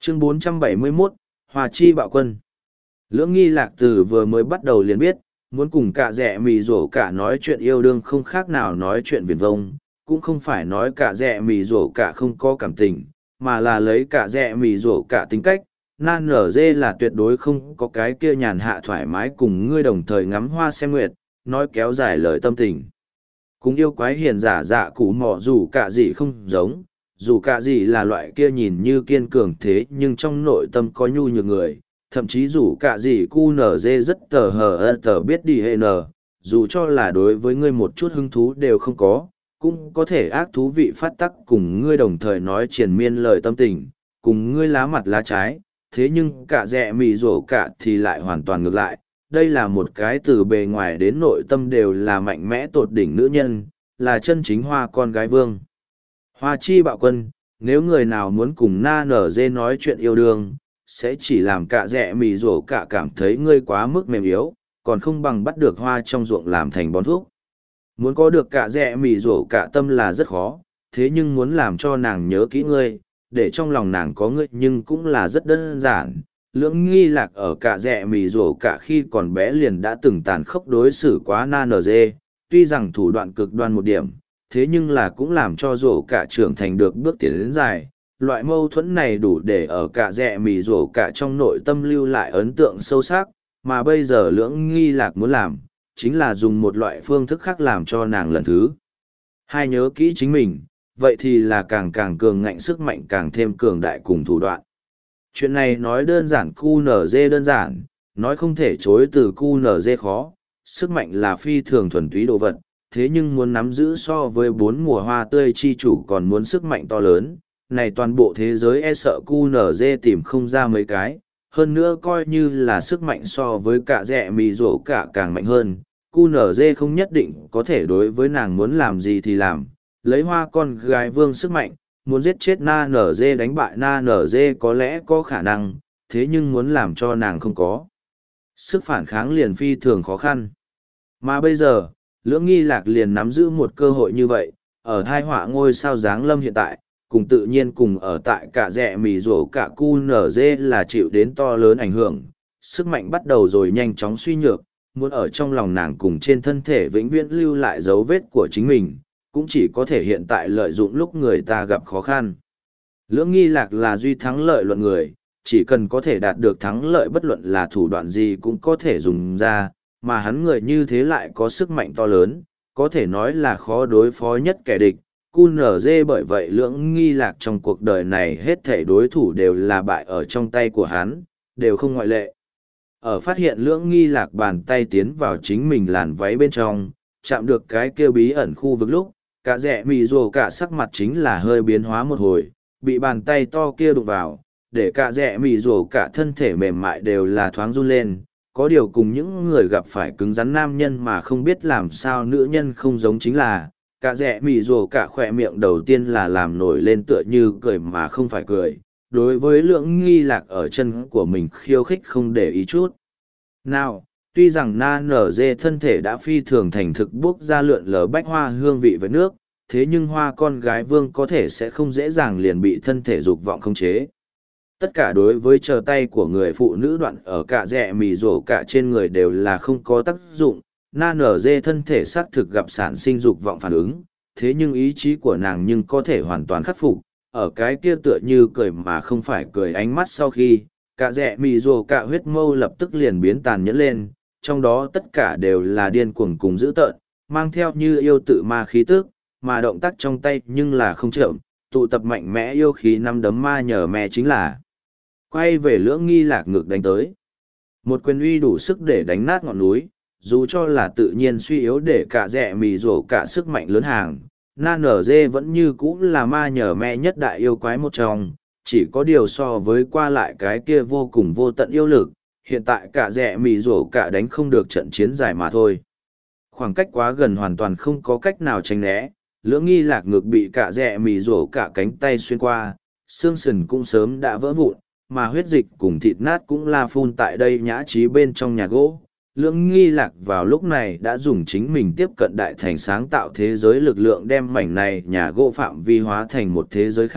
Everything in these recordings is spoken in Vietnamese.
Chương 471, Hòa Chi Bạo Quân. Lưỡng Nghi Lạc từ vừa mới bắt đầu liền biết, muốn cùng cả rẻ mì rổ cả nói chuyện yêu đương không khác nào nói chuyện viển vông, cũng không phải nói cả rẻ mì rổ cả không có cảm tình, mà là lấy cả rẻ mì rổ cả tính cách. Nan nở dê là tuyệt đối không có cái kia nhàn hạ thoải mái cùng ngươi đồng thời ngắm hoa xem nguyệt, nói kéo dài lời tâm tình. Cũng yêu quái hiền giả dạ củ mỏ dù cả gì không giống, dù cả gì là loại kia nhìn như kiên cường thế nhưng trong nội tâm có nhu nhược người, thậm chí dù cả gì cu nở dê rất tờ hờ tờ biết đi hệ nở, dù cho là đối với ngươi một chút hứng thú đều không có, cũng có thể ác thú vị phát tắc cùng ngươi đồng thời nói triền miên lời tâm tình, cùng ngươi lá mặt lá trái, thế nhưng cả rẻ mì rổ cả thì lại hoàn toàn ngược lại. Đây là một cái từ bề ngoài đến nội tâm đều là mạnh mẽ tột đỉnh nữ nhân, là chân chính hoa con gái vương. Hoa Chi Bạo Quân, nếu người nào muốn cùng na nở dê nói chuyện yêu đương, sẽ chỉ làm cả rẻ mì rổ cả cảm thấy ngươi quá mức mềm yếu, còn không bằng bắt được hoa trong ruộng làm thành bón thuốc. Muốn có được cả rẻ mì rổ cả tâm là rất khó, thế nhưng muốn làm cho nàng nhớ kỹ ngươi, để trong lòng nàng có ngươi nhưng cũng là rất đơn giản. Lưỡng Nghi Lạc ở cả rẻ mì rổ cả khi còn bé liền đã từng tàn khốc đối xử quá na nở dê, tuy rằng thủ đoạn cực đoan một điểm, thế nhưng là cũng làm cho rổ cả trưởng thành được bước tiến đến dài. Loại mâu thuẫn này đủ để ở cả rẻ mì rổ cả trong nội tâm lưu lại ấn tượng sâu sắc, mà bây giờ Lưỡng Nghi Lạc muốn làm, chính là dùng một loại phương thức khác làm cho nàng lần thứ hai nhớ kỹ chính mình, vậy thì là càng càng cường ngạnh sức mạnh càng thêm cường đại cùng thủ đoạn. Chuyện này nói đơn giản QNZ đơn giản, nói không thể chối từ QNZ khó, sức mạnh là phi thường thuần túy đồ vật, thế nhưng muốn nắm giữ so với 4 mùa hoa tươi chi chủ còn muốn sức mạnh to lớn, này toàn bộ thế giới e sợ QNZ tìm không ra mấy cái, hơn nữa coi như là sức mạnh so với cả rẻ mì rổ cả càng mạnh hơn, QNZ không nhất định có thể đối với nàng muốn làm gì thì làm, lấy hoa con gái vương sức mạnh, muốn giết chết na nở dê đánh bại na nở dê có lẽ có khả năng, thế nhưng muốn làm cho nàng không có sức phản kháng liền phi thường khó khăn. Mà bây giờ, Lưỡng Nghi Lạc liền nắm giữ một cơ hội như vậy, ở thai họa ngôi sao giáng lâm hiện tại, cùng tự nhiên cùng ở tại cả rẻ mì rổ cả cu nở dê là chịu đến to lớn ảnh hưởng, sức mạnh bắt đầu rồi nhanh chóng suy nhược, muốn ở trong lòng nàng cùng trên thân thể vĩnh viễn lưu lại dấu vết của chính mình, cũng chỉ có thể hiện tại lợi dụng lúc người ta gặp khó khăn. Lưỡng Nghi Lạc là duy thắng lợi luận người, chỉ cần có thể đạt được thắng lợi bất luận là thủ đoạn gì cũng có thể dùng ra, mà hắn người như thế lại có sức mạnh to lớn, có thể nói là khó đối phó nhất kẻ địch. QNZ bởi vậy Lưỡng Nghi Lạc trong cuộc đời này hết thể đối thủ đều là bại ở trong tay của hắn, đều không ngoại lệ. Ở phát hiện Lưỡng Nghi Lạc bàn tay tiến vào chính mình làn váy bên trong, chạm được cái kia bí ẩn khu vực lúc, cả rẻ mì rồ cả sắc mặt chính là hơi biến hóa một hồi, bị bàn tay to kia đụng vào, để cả rẻ mì rồ cả thân thể mềm mại đều là thoáng run lên. Có điều cùng những người gặp phải cứng rắn nam nhân mà không biết làm sao nữ nhân không giống chính là, cả rẻ mì rồ cả khỏe miệng đầu tiên là làm nổi lên tựa như cười mà không phải cười. Đối với Lưỡng Nghi Lạc ở chân của mình khiêu khích không để ý chút nào, tuy rằng na nở dê thân thể đã phi thường thành thực buốc ra lượn lờ bách hoa hương vị với nước, thế nhưng hoa con gái vương có thể sẽ không dễ dàng liền bị thân thể dục vọng khống chế. Tất cả đối với chờ tay của người phụ nữ đoạn ở cả rẻ mì rổ cả trên người đều là không có tác dụng, na nở dê thân thể xác thực gặp sản sinh dục vọng phản ứng, thế nhưng ý chí của nàng nhưng có thể hoàn toàn khắc phục, ở cái kia tựa như cười mà không phải cười ánh mắt sau khi, cả rẻ mì rổ cả huyết mâu lập tức liền biến tàn nhẫn lên, trong đó tất cả đều là điên cuồng cùng dữ tợn, mang theo như yêu tự ma khí tức, mà động tác trong tay nhưng là không chậm, tụ tập mạnh mẽ yêu khí năm đấm ma nhờ mẹ chính là quay về Lưỡng Nghi Lạc ngược đánh tới. Một quyền uy đủ sức để đánh nát ngọn núi, dù cho là tự nhiên suy yếu để cả rẻ mì rổ cả sức mạnh lớn hàng, na nở dê vẫn như cũ là ma nhờ mẹ nhất đại yêu quái một trong, chỉ có điều so với qua lại cái kia vô cùng vô tận yêu lực, hiện tại cả rẻ mì rổ cả đánh không được trận chiến dài mà thôi. Khoảng cách quá gần hoàn toàn không có cách nào tránh né, Lưỡng Nghi Lạc ngược bị cả rẻ mì rổ cả cánh tay xuyên qua, xương sườn cũng sớm đã vỡ vụn, mà huyết dịch cùng thịt nát cũng la phun tại đây nhã trí bên trong nhà gỗ. Lưỡng Nghi Lạc vào lúc này đã dùng chính mình tiếp cận đại thành sáng tạo thế giới lực lượng đem mảnh này nhà gỗ phạm vi hóa thành một thế giới khác,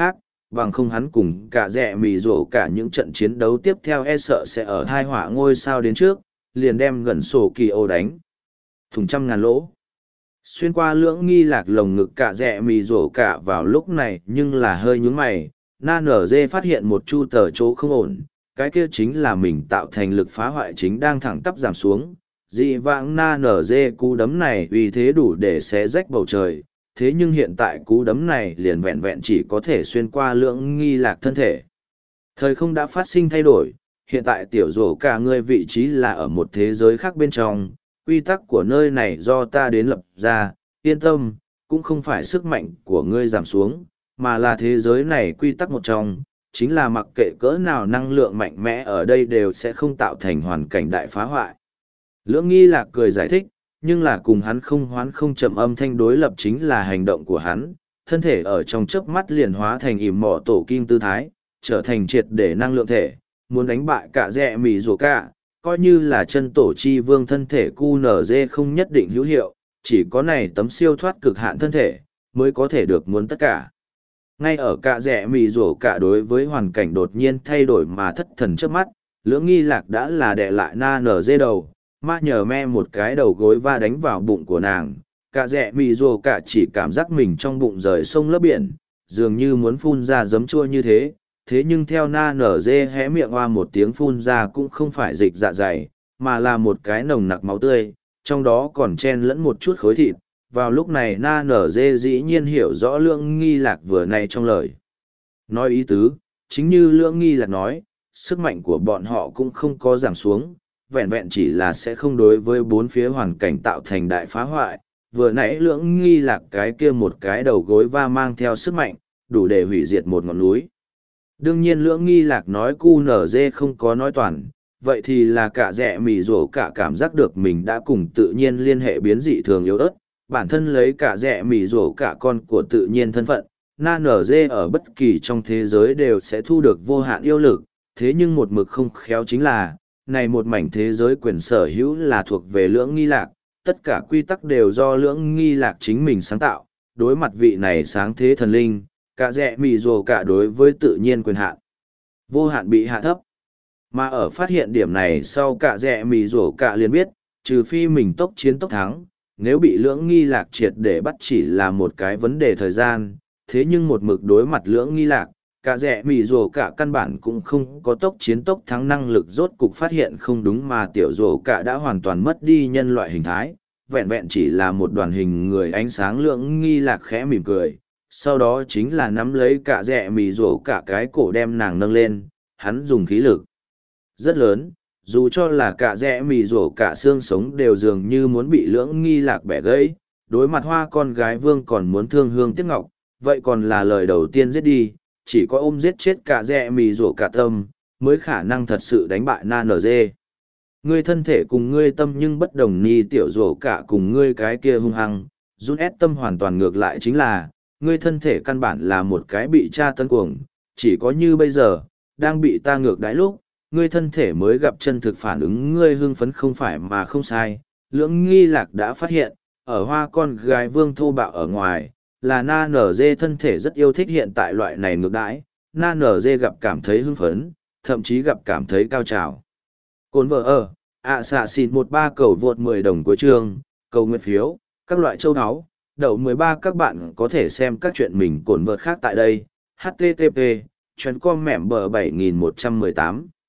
bằng không hắn cùng cả rẻ mì rổ cả những trận chiến đấu tiếp theo e sợ sẽ ở thai họa ngôi sao đến trước, liền đem gần sổ kỳ ô đánh. Thùng 100.000 lỗ. Xuyên qua lưỡng nghi lạc lồng ngực cả rẻ mì rổ cả vào lúc này nhưng là hơi nhúng mày, na nở dê phát hiện một chu tờ chỗ không ổn, cái kia chính là mình tạo thành lực phá hoại chính đang thẳng tắp giảm xuống. Dị vãng na nở dê cú đấm này uy thế đủ để xé rách bầu trời, thế nhưng hiện tại cú đấm này liền vẹn vẹn chỉ có thể xuyên qua lưỡng nghi lạc thân thể. Thời không đã phát sinh thay đổi, hiện tại tiểu rổ cả ngươi vị trí là ở một thế giới khác bên trong, quy tắc của nơi này do ta đến lập ra, yên tâm, cũng không phải sức mạnh của ngươi giảm xuống, mà là thế giới này quy tắc một trong, chính là mặc kệ cỡ nào năng lượng mạnh mẽ ở đây đều sẽ không tạo thành hoàn cảnh đại phá hoại. Lưỡng nghi lạc cười giải thích, nhưng là cùng hắn không hoán không chậm âm thanh đối lập chính là hành động của hắn, thân thể ở trong chớp mắt liền hóa thành ỉm mỏ tổ kim tư thái, trở thành triệt để năng lượng thể, muốn đánh bại cả rẻ mì rổ cả, coi như là chân tổ chi vương thân thể QNZ không nhất định hữu hiệu, chỉ có này tấm siêu thoát cực hạn thân thể, mới có thể được muốn tất cả. Ngay ở cả rẻ mì rổ cả đối với hoàn cảnh đột nhiên thay đổi mà thất thần trước mắt, lưỡng nghi lạc đã là đè lại na nở dê đầu, ma nhờ me một cái đầu gối va đánh vào bụng của nàng. Cả rẻ mì rổ cả chỉ cảm giác mình trong bụng rời sông lấp biển, dường như muốn phun ra giấm chua như thế. Thế nhưng theo na nở dê hé miệng hoa một tiếng phun ra cũng không phải dịch dạ dày, mà là một cái nồng nặc máu tươi, trong đó còn chen lẫn một chút khối thịt. Vào lúc này na nở dê dĩ nhiên hiểu rõ lưỡng nghi lạc vừa này trong lời. Nói ý tứ, chính như lưỡng nghi lạc nói, sức mạnh của bọn họ cũng không có giảm xuống, vẹn vẹn chỉ là sẽ không đối với bốn phía hoàn cảnh tạo thành đại phá hoại. Vừa nãy lưỡng nghi lạc cái kia một cái đầu gối va mang theo sức mạnh, đủ để hủy diệt một ngọn núi. Đương nhiên lưỡng nghi lạc nói QNZ không có nói toàn, vậy thì là cả rẻ mì rổ cả cảm giác được mình đã cùng tự nhiên liên hệ biến dị thường yếu ớt, bản thân lấy cả rẻ mì rổ cả con của tự nhiên thân phận, na nở dê ở bất kỳ trong thế giới đều sẽ thu được vô hạn yêu lực, thế nhưng một mực không khéo chính là, này một mảnh thế giới quyền sở hữu là thuộc về lưỡng nghi lạc, tất cả quy tắc đều do lưỡng nghi lạc chính mình sáng tạo, đối mặt vị này sáng thế thần linh, cả rẻ mì rồ cả đối với tự nhiên quyền hạn vô hạn bị hạ thấp. Mà ở phát hiện điểm này sau cả rẻ mì rồ cả liền biết, trừ phi mình tốc chiến tốc thắng, nếu bị lưỡng nghi lạc triệt để bắt chỉ là một cái vấn đề thời gian, thế nhưng một mực đối mặt lưỡng nghi lạc, cả rẻ mì rồ cả căn bản cũng không có tốc chiến tốc thắng năng lực, rốt cục phát hiện không đúng mà tiểu rồ cả đã hoàn toàn mất đi nhân loại hình thái, vẹn vẹn chỉ là một đoàn hình người ánh sáng. Lưỡng nghi lạc khẽ mỉm cười, sau đó chính là nắm lấy cả rẻ mì rổ cả cái cổ đem nàng nâng lên, hắn dùng khí lực rất lớn, dù cho là cả rẻ mì rổ cả xương sống đều dường như muốn bị lưỡng nghi lạc bẻ gãy. Đối mặt hoa con gái vương còn muốn thương hương tiếc ngọc, vậy còn là lời đầu tiên giết đi, chỉ có ôm giết chết cả rẻ mì rổ cả tâm, mới khả năng thật sự đánh bại na nở dê. Ngươi thân thể cùng ngươi tâm nhưng bất đồng, ni tiểu rổ cả cùng ngươi cái kia hung hăng, run ép tâm hoàn toàn ngược lại, chính là ngươi thân thể căn bản là một cái bị tra tấn cuồng, chỉ có như bây giờ, đang bị ta ngược đãi lúc, ngươi thân thể mới gặp chân thực phản ứng. Ngươi hưng phấn không phải mà không sai. Lưỡng nghi lạc đã phát hiện, ở hoa con gái vương thô bạo ở ngoài, là na nở dê thân thể rất yêu thích hiện tại loại này ngược đãi, na nở dê gặp cảm thấy hưng phấn, thậm chí gặp cảm thấy cao trào. Cồn vợ ở, xạ xịn 13 cầu vượt 10 đồng cuối chương, cầu nguyện phiếu, các loại châu áo. Đậu 13 các bạn có thể xem các chuyện mình cồn vợt khác tại đây. http://com mẻm bờ 7118